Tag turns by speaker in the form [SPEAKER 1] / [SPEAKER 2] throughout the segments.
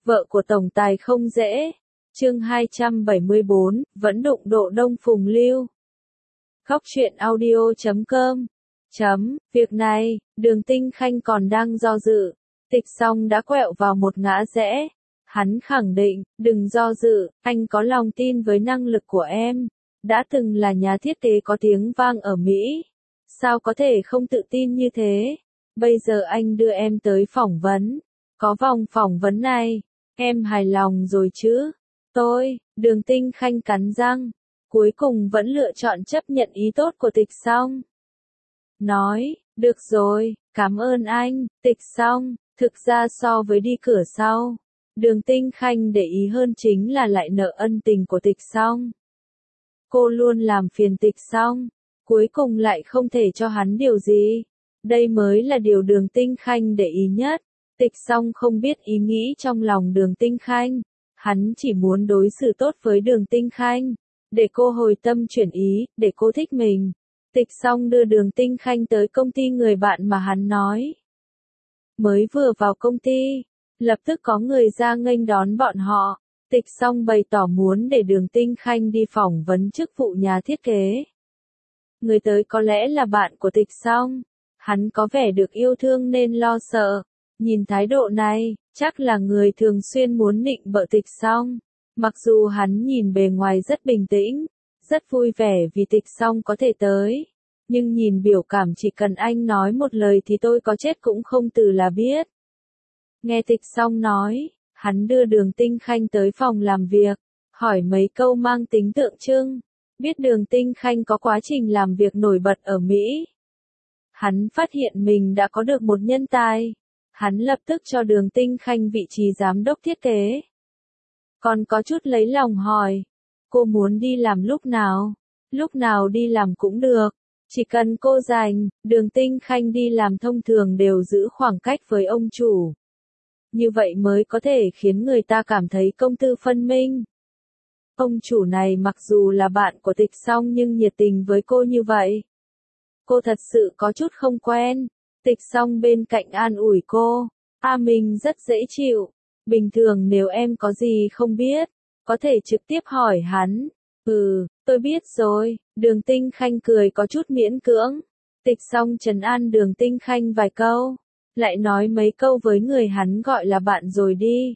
[SPEAKER 1] Vợ của tổng tài không dễ. Chương 274, vẫn đụng độ Đông Phùng Lưu. Góc truyện audio.com. Việc này, Đường Tinh Khanh còn đang do dự. Tịch Song đã quẹo vào một ngã rẽ. Hắn khẳng định, đừng do dự, anh có lòng tin với năng lực của em. Đã từng là nhà thiết kế có tiếng vang ở Mỹ. Sao có thể không tự tin như thế? Bây giờ anh đưa em tới phỏng vấn. Có vòng phỏng vấn này, em hài lòng rồi chứ? Đường Tinh Khanh cắn răng. Cuối cùng vẫn lựa chọn chấp nhận ý tốt của Tịch Song. Nói, được rồi, cảm ơn anh, Tịch Song. Thực ra so với đi cửa sau, Đường Tinh Khanh để ý hơn chính là lại nợ ân tình của Tịch Song. Cô luôn làm phiền Tịch Song, cuối cùng lại không thể cho hắn điều gì. Đây mới là điều Đường Tinh Khanh để ý nhất. Tịch Song không biết ý nghĩ trong lòng Đường Tinh Khanh. Hắn chỉ muốn đối xử tốt với Đường Tinh Khanh, để cô hồi tâm chuyển ý, để cô thích mình. Tịch Song đưa Đường Tinh Khanh tới công ty người bạn mà hắn nói. Mới vừa vào công ty, lập tức có người ra nghênh đón bọn họ. Tịch Song bày tỏ muốn để Đường Tinh Khanh đi phỏng vấn chức vụ nhà thiết kế. Người tới có lẽ là bạn của Tịch Song. Hắn có vẻ được yêu thương nên lo sợ. Nhìn thái độ này, chắc là người thường xuyên muốn nịnh bợ Tịch Song. Mặc dù hắn nhìn bề ngoài rất bình tĩnh, rất vui vẻ vì Tịch Song có thể tới. Nhưng nhìn biểu cảm chỉ cần anh nói một lời thì tôi có chết cũng không từ là biết. Nghe Tịch Song nói, hắn đưa Đường Tinh Khanh tới phòng làm việc, hỏi mấy câu mang tính tượng trưng. Biết Đường Tinh Khanh có quá trình làm việc nổi bật ở Mỹ. Hắn phát hiện mình đã có được một nhân tài. Hắn lập tức cho Đường Tinh Khanh vị trí giám đốc thiết kế. Còn có chút lấy lòng hỏi, cô muốn đi làm lúc nào? Lúc nào đi làm cũng được, chỉ cần cô rảnh. Đường Tinh Khanh đi làm thông thường đều giữ khoảng cách với ông chủ. Như vậy mới có thể khiến người ta cảm thấy công tư phân minh. Ông chủ này mặc dù là bạn của Tịch Song nhưng nhiệt tình với cô như vậy. Cô thật sự có chút không quen. Tịch Song bên cạnh an ủi cô. Mình rất dễ chịu. Bình thường nếu em có gì không biết, có thể trực tiếp hỏi hắn. Tôi biết rồi. Đường Tinh Khanh cười có chút miễn cưỡng. Tịch Song trấn an Đường Tinh Khanh vài câu. Lại nói mấy câu với người hắn gọi là bạn rồi đi.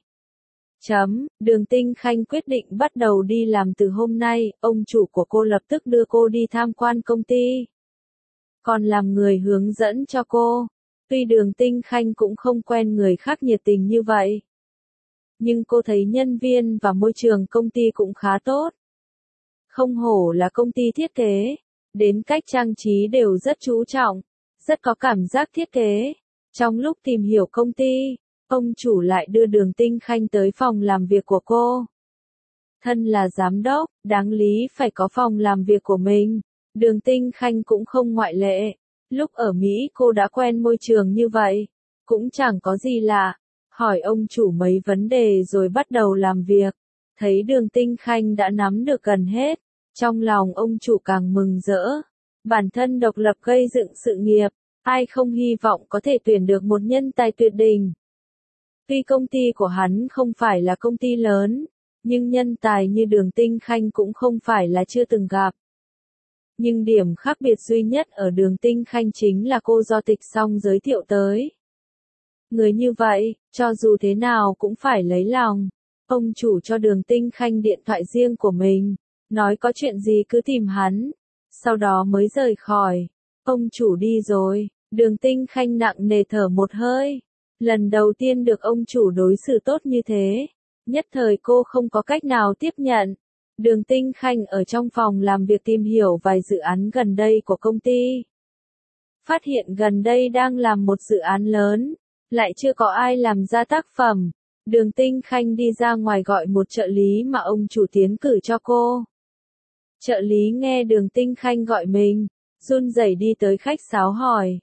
[SPEAKER 1] Đường Tinh Khanh quyết định bắt đầu đi làm từ hôm nay. Ông chủ của cô lập tức đưa cô đi tham quan công ty. Còn làm người hướng dẫn cho cô. Tuy Đường Tinh Khanh cũng không quen người khác nhiệt tình như vậy. Nhưng cô thấy nhân viên và môi trường công ty cũng khá tốt. Không hổ là công ty thiết kế. Đến cách trang trí đều rất chú trọng. Rất có cảm giác thiết kế. Trong lúc tìm hiểu công ty, ông chủ lại đưa Đường Tinh Khanh tới phòng làm việc của cô. Thân là giám đốc, đáng lý phải có phòng làm việc của mình. Đường Tinh Khanh cũng không ngoại lệ. Lúc ở Mỹ cô đã quen môi trường như vậy. Cũng chẳng có gì lạ. Hỏi ông chủ mấy vấn đề rồi bắt đầu làm việc. Thấy Đường Tinh Khanh đã nắm được gần hết. Trong lòng ông chủ càng mừng rỡ. Bản thân độc lập gây dựng sự nghiệp. Ai không hy vọng có thể tuyển được một nhân tài tuyệt đỉnh. Tuy công ty của hắn không phải là công ty lớn. Nhưng nhân tài như Đường Tinh Khanh cũng không phải là chưa từng gặp. Nhưng điểm khác biệt duy nhất ở Đường Tinh Khanh chính là cô do Tịch Song giới thiệu tới. Người như vậy, cho dù thế nào cũng phải lấy lòng. Ông chủ cho Đường Tinh Khanh điện thoại riêng của mình, nói có chuyện gì cứ tìm hắn. Sau đó mới rời khỏi. Ông chủ đi rồi, Đường Tinh Khanh nặng nề thở một hơi. Lần đầu tiên được ông chủ đối xử tốt như thế. Nhất thời cô không có cách nào tiếp nhận. Đường Tinh Khanh ở trong phòng làm việc tìm hiểu vài dự án gần đây của công ty. Phát hiện gần đây đang làm một dự án lớn, lại chưa có ai làm ra tác phẩm. Đường Tinh Khanh đi ra ngoài gọi một trợ lý mà ông chủ tiến cử cho cô. Trợ lý nghe Đường Tinh Khanh gọi mình, run rẩy đi tới khách sáo hỏi.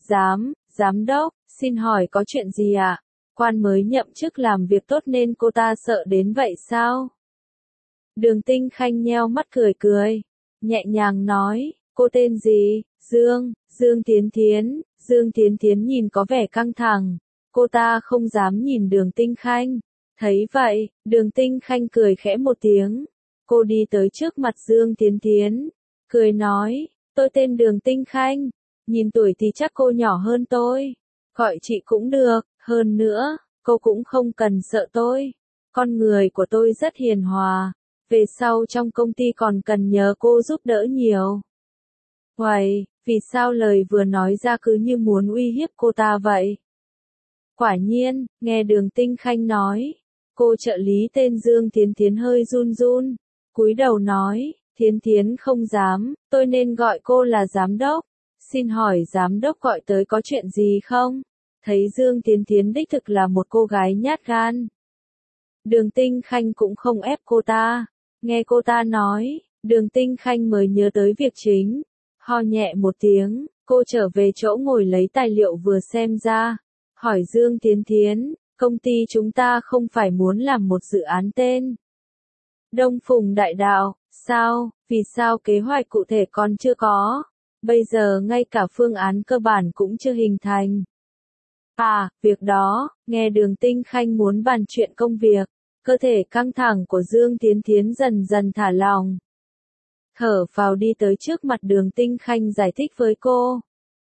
[SPEAKER 1] Giám đốc, xin hỏi có chuyện gì ạ? Quan mới nhậm chức làm việc tốt nên cô ta sợ đến vậy sao? Đường Tinh Khanh nheo mắt cười, nhẹ nhàng nói, cô tên gì? Dương Thiến Thiến. Dương Thiến Thiến nhìn có vẻ căng thẳng. Cô ta không dám nhìn Đường Tinh Khanh. Thấy vậy, Đường Tinh Khanh cười khẽ một tiếng. Cô đi tới trước mặt Dương Thiến Thiến, cười nói, tôi tên Đường Tinh Khanh, nhìn tuổi thì chắc cô nhỏ hơn tôi. Gọi chị cũng được, hơn nữa, cô cũng không cần sợ tôi. Con người của tôi rất hiền hòa, về sau trong công ty còn cần nhờ cô giúp đỡ nhiều. Uầy, vì sao lời vừa nói ra cứ như muốn uy hiếp cô ta vậy? Quả nhiên, nghe Đường Tinh Khanh nói, cô trợ lý tên Dương Thiến Thiến hơi run run, cúi đầu nói, Thiến Thiến không dám, tôi nên gọi cô là giám đốc. Xin hỏi giám đốc gọi tới có chuyện gì không? Thấy Dương Thiến Thiến đích thực là một cô gái nhát gan. Đường Tinh Khanh cũng không ép cô ta. Nghe cô ta nói, Đường Tinh Khanh mới nhớ tới việc chính. Ho nhẹ một tiếng, cô trở về chỗ ngồi lấy tài liệu vừa xem ra. Hỏi Dương Thiến Thiến, công ty chúng ta không phải muốn làm một dự án tên Đông Phùng Đại Đạo, sao, vì sao kế hoạch cụ thể còn chưa có? Bây giờ ngay cả phương án cơ bản cũng chưa hình thành. À, việc đó, nghe Đường Tinh Khanh muốn bàn chuyện công việc, cơ thể căng thẳng của Dương Thiến Thiến dần dần thả lỏng. Thở vào đi tới trước mặt Đường Tinh Khanh giải thích với cô.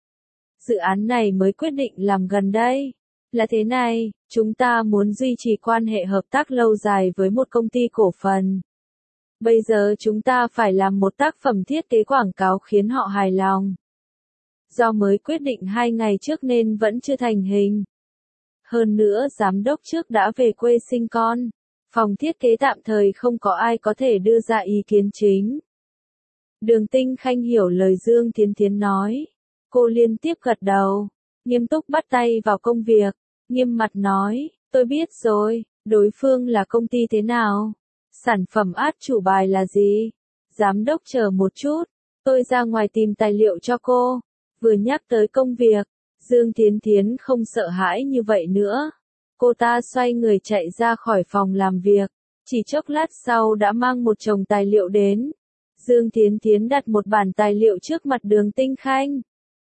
[SPEAKER 1] Dự án này mới quyết định làm gần đây. Là thế này, chúng ta muốn duy trì quan hệ hợp tác lâu dài với một công ty cổ phần. Bây giờ chúng ta phải làm một tác phẩm thiết kế quảng cáo khiến họ hài lòng. Do mới quyết định 2 ngày trước nên vẫn chưa thành hình. Hơn nữa giám đốc trước đã về quê sinh con. Phòng thiết kế tạm thời không có ai có thể đưa ra ý kiến chính. Đường Tinh Khanh hiểu lời Dương Thiến Thiến nói. Cô liên tiếp gật đầu, nghiêm túc bắt tay vào công việc, nghiêm mặt nói, tôi biết rồi, đối phương là công ty thế nào? Sản phẩm át chủ bài là gì? Giám đốc chờ một chút, tôi ra ngoài tìm tài liệu cho cô. Vừa nhắc tới công việc, Dương Thiến Thiến không sợ hãi như vậy nữa. Cô ta xoay người chạy ra khỏi phòng làm việc, chỉ chốc lát sau đã mang một chồng tài liệu đến. Dương Thiến Thiến đặt một bản tài liệu trước mặt Đường Tinh Khanh.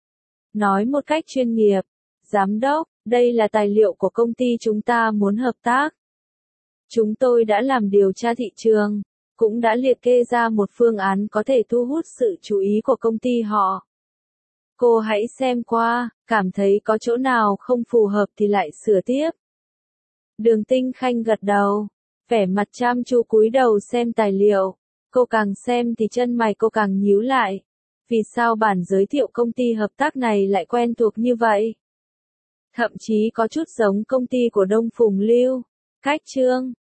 [SPEAKER 1] Nói một cách chuyên nghiệp, giám đốc, đây là tài liệu của công ty chúng ta muốn hợp tác. Chúng tôi đã làm điều tra thị trường, cũng đã liệt kê ra một phương án có thể thu hút sự chú ý của công ty họ. Cô hãy xem qua, cảm thấy có chỗ nào không phù hợp thì lại sửa tiếp. Đường Tinh Khanh gật đầu, vẻ mặt chăm chú cúi đầu xem tài liệu. Cô càng xem thì chân mày cô càng nhíu lại. Vì sao bản giới thiệu công ty hợp tác này lại quen thuộc như vậy? Thậm chí có chút giống công ty của Đông Phùng Lưu. Cách chương